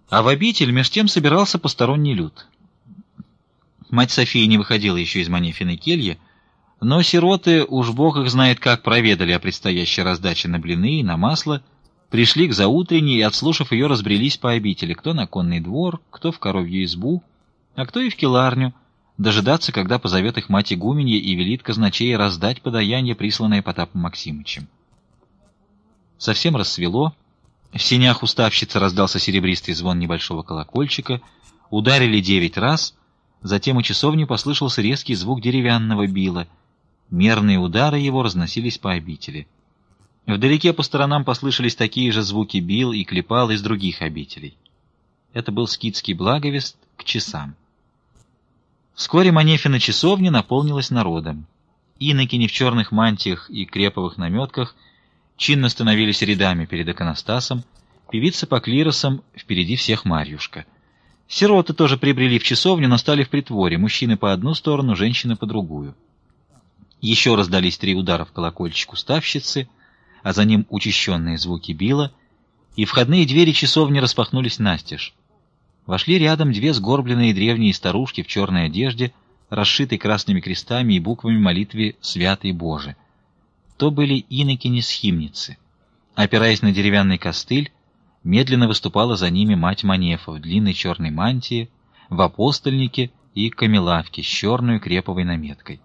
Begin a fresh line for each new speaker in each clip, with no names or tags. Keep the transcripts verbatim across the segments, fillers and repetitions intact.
А в обитель меж тем собирался посторонний люд. Мать София не выходила еще из Манефиной кельи, но сироты, уж бог их знает как, проведали о предстоящей раздаче на блины и на масло, пришли к заутренней и, отслушав ее, разбрелись по обители, кто на конный двор, кто в коровью избу, а кто и в келарню, дожидаться, когда позовет их мать игуменья и велит казначея раздать подаяние, присланное Потапом Максимычем. Совсем рассвело, в сенях уставщицы раздался серебристый звон небольшого колокольчика, ударили девять раз, затем у часовни послышался резкий звук деревянного била, мерные удары его разносились по обители. Вдалеке по сторонам послышались такие же звуки бил и клепал из других обителей. Это был скитский благовест к часам. Вскоре Манефина часовня наполнилась народом. Инокини в черных мантиях и креповых наметках чинно становились рядами перед иконостасом, певицы по клиросам, впереди всех Марьюшка. Сироты тоже прибрели в часовню, но стали в притворе, мужчины по одну сторону, женщины по другую. Еще раздались три удара в колокольчик уставщицы, а за ним учащенные звуки била, и входные двери часовни распахнулись настежь. Вошли рядом две сгорбленные древние старушки в черной одежде, расшитой красными крестами и буквами молитвы «Святый Боже». То были инокини-схимницы. Опираясь на деревянный костыль, медленно выступала за ними мать Манефа в длинной черной мантии, в апостольнике и камелавке с черной креповой наметкой.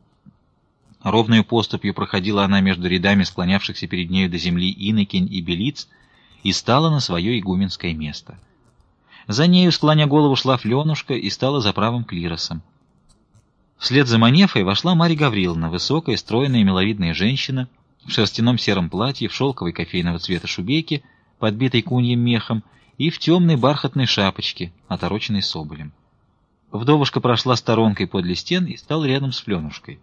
Ровную поступью проходила она между рядами склонявшихся перед нею до земли инокинь и белиц и стала на свое игуменское место. За нею, склоня голову, шла Фленушка и стала за правым клиросом. Вслед за Манефой вошла Марья Гавриловна, высокая, стройная, миловидная женщина, в шерстяном сером платье, в шелковой кофейного цвета шубейке, подбитой куньим мехом, и в темной бархатной шапочке, отороченной соболем. Вдовушка прошла сторонкой подле стен и стала рядом с Фленушкой.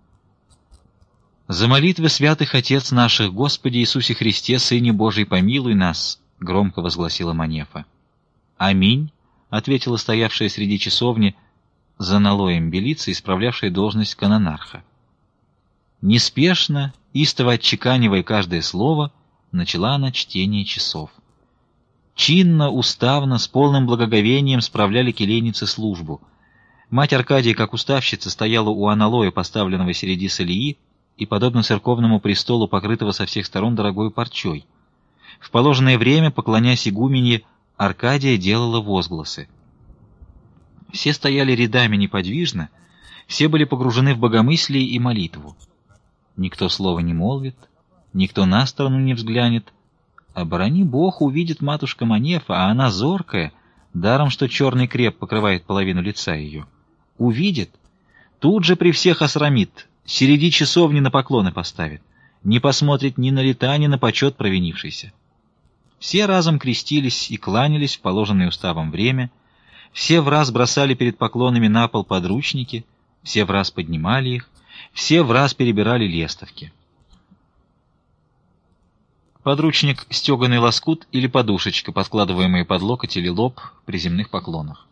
«За молитвы святых Отец наших, Господи Иисусе Христе, Сыне Божий, помилуй нас!» — громко возгласила Манефа. «Аминь!» — ответила стоявшая среди часовни за налоем белица, исправлявшая должность канонарха. Неспешно, истово отчеканивая каждое слово, начала она чтение часов. Чинно, уставно, с полным благоговением справляли келейницы службу. Мать Аркадия, как уставщица, стояла у аналоя, поставленного среди солии, и, подобно церковному престолу, покрытого со всех сторон дорогой парчой. В положенное время, поклонясь игуменье, Аркадия делала возгласы. Все стояли рядами неподвижно, все были погружены в богомыслие и молитву. Никто слова не молвит, никто на сторону не взглянет. Оборони Бог, увидит матушка Манефа, а она зоркая, даром что черный креп покрывает половину лица ее. Увидит, тут же при всех осрамит, среди часовни на поклоны поставит, не посмотрит ни на лета, ни на почет провинившийся. Все разом крестились и кланялись в положенное уставом время, все враз бросали перед поклонами на пол подручники, все враз поднимали их, все враз перебирали лестовки. Подручник — стеганый лоскут или подушечка, подкладываемая под локоть или лоб при земных поклонах.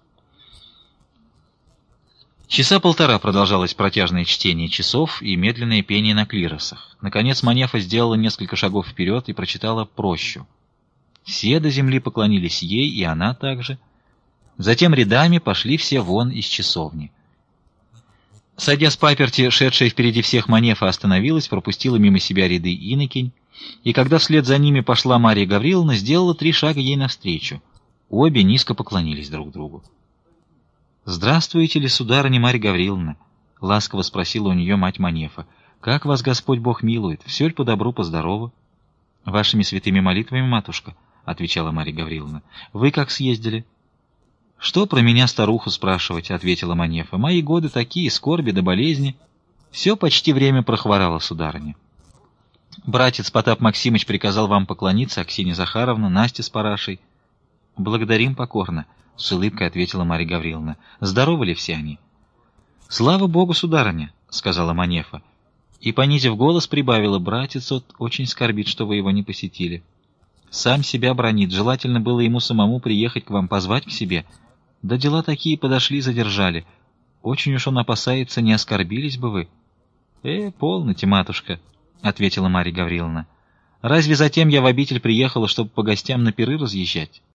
Часа полтора продолжалось протяжное чтение часов и медленное пение на клиросах. Наконец Манефа сделала несколько шагов вперед и прочитала прощу. Все до земли поклонились ей, и она также. Затем рядами пошли все вон из часовни. Сойдя с паперти, шедшая впереди всех Манефа остановилась, пропустила мимо себя ряды инокинь, и когда вслед за ними пошла Марья Гавриловна, сделала три шага ей навстречу. Обе низко поклонились друг другу. «Здравствуйте ли, сударыня Марья Гавриловна?» — ласково спросила у нее мать Манефа. «Как вас Господь Бог милует? Все ли по добру, по здорову?» «Вашими святыми молитвами, матушка», — отвечала Марья Гавриловна. «Вы как съездили?» «Что про меня старуху спрашивать?» — ответила Манефа. «Мои годы такие, скорби да болезни. Все почти время прохворало, сударыня. Братец Потап Максимыч приказал вам поклониться, Аксинья Захаровна, Настя с Парашей». «Благодарим покорно», — с улыбкой ответила Марья Гавриловна. «Здоровы ли все они?» «Слава Богу, сударыня», — сказала Манефа. И, понизив голос, прибавила: «Братец от очень скорбит, что вы его не посетили. Сам себя бранит, желательно было ему самому приехать к вам, позвать к себе. Да дела такие подошли, задержали. Очень уж он опасается, не оскорбились бы вы». «Э, полноте, матушка», — ответила Марья Гавриловна. «Разве затем я в обитель приехала, чтобы по гостям на пиры разъезжать?